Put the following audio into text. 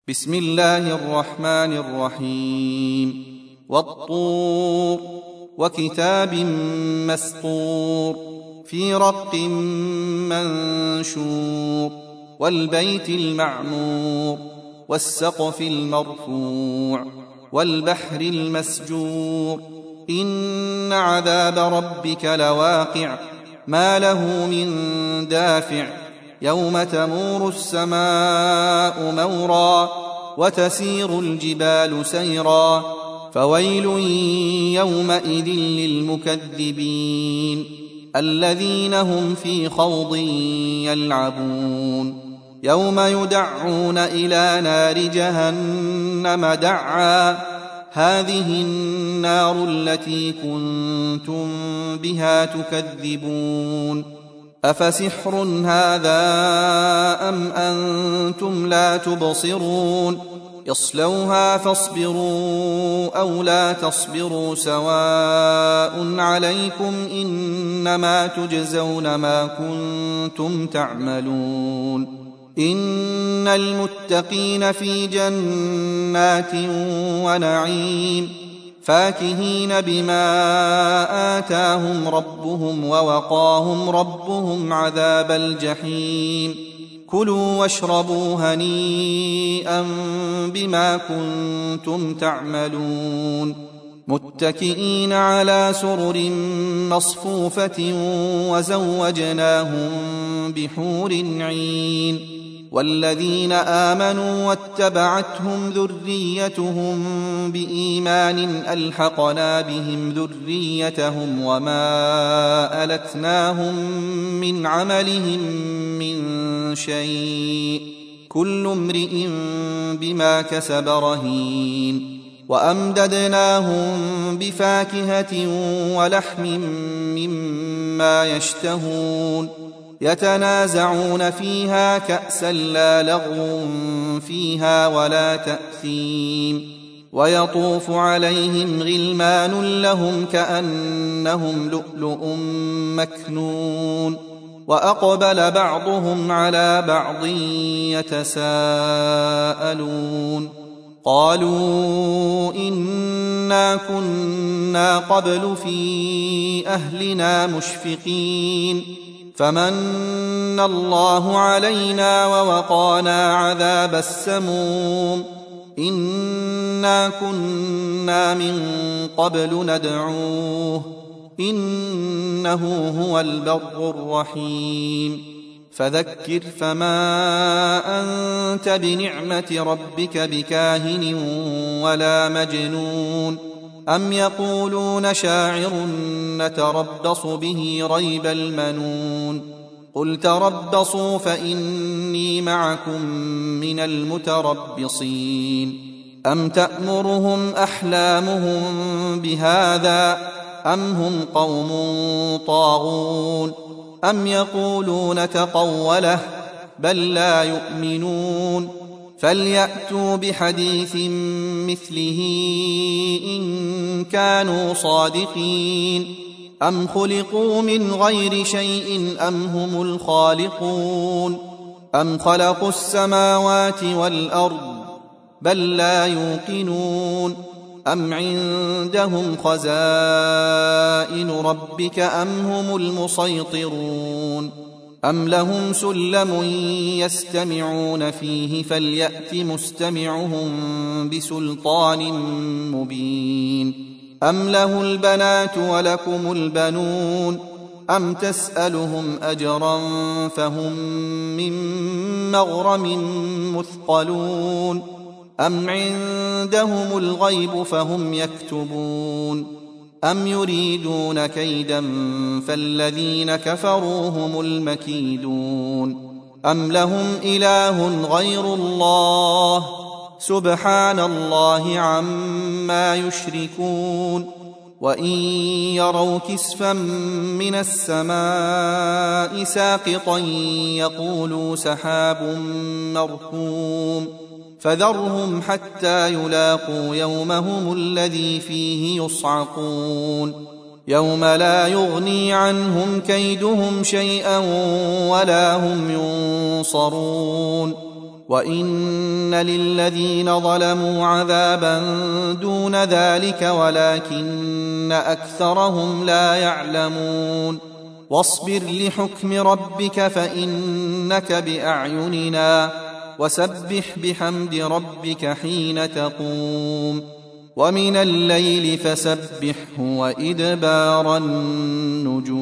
بسم الله الرحمن الرحيم. والطور وكتاب مسطور في رق منشور والبيت المعمور والسقف المرفوع والبحر المسجور إن عذاب ربك لواقع ما له من دافع يوم تمور السماء مورا وتسير الجبال سيرا فويل يومئذ للمكذبين الذين هم في خوض يلعبون يوم يدعون إلى نار جهنم دعا هذه النار التي كنتم بها تكذبون أفسحر هذا أم أنتم لا تبصرون اصلوها فاصبروا أو لا تصبروا سواء عليكم إنما تجزون ما كنتم تعملون إن المتقين في جنات ونعيم فاكهين بما آتاهم ربهم ووقاهم ربهم عذاب الجحيم كلوا واشربوا هنيئا بما كنتم تعملون متكئين على سرر مصفوفة وزوجناهم بحور عين والذين آمنوا واتبعتهم ذريتهم بإيمان ألحقنا بهم ذريتهم وما ألتناهم من عملهم من شيء كل امرئ بما كسب رهين وأمددناهم بفاكهة ولحم مما يشتهون يتنازعون فيها كأسا لا لغو فيها ولا تأثيم ويطوف عليهم غلمان لهم كأنهم لؤلؤ مكنون وأقبل بعضهم على بعض يتساءلون قالوا إنا كنا قبل في أهلنا مشفقين فمن الله علينا ووقانا عذاب السموم إنا كنا من قبل ندعوه إنه هو البر الرحيم فذكر فما أنت بنعمة ربك بكاهن ولا مجنون أم يقولون شاعر نتربص به ريب المنون قل تربصوا فإني معكم من المتربصين أم تأمرهم أحلامهم بهذا أم هم قوم طاغون أم يقولون تقوله بل لا يؤمنون فليأتوا بحديث مثله إن كانوا صادقين أم خلقوا من غير شيء أم هم الخالقون أم خلقوا السماوات والأرض بل لا يوقنون أم عندهم خزائن ربك أم هم المسيطرون أم لهم سلم يستمعون فيه فليأت مستمعهم بسلطان مبين أم له البنات ولكم البنون أم تسألهم أجرا فهم من مغرم مثقلون أم عندهم الغيب فهم يكتبون أم يريدون كيدا فالذين كفروا هم المكيدون أم لهم إله غير الله سبحان الله عما يشركون وإن يروا كسفا من السماء ساقطا يقولوا سحاب مركوم فذرهم حتى يلاقوا يومهم الذي فيه يصعقون يوم لا يغني عنهم كيدهم شيئا ولا هم ينصرون وإن للذين ظلموا عذابا دون ذلك ولكن أكثرهم لا يعلمون واصبر لحكم ربك فإنك بأعيننا وسبح بحمد ربك حين تقوم ومن الليل فسبحه وإدبار النجوم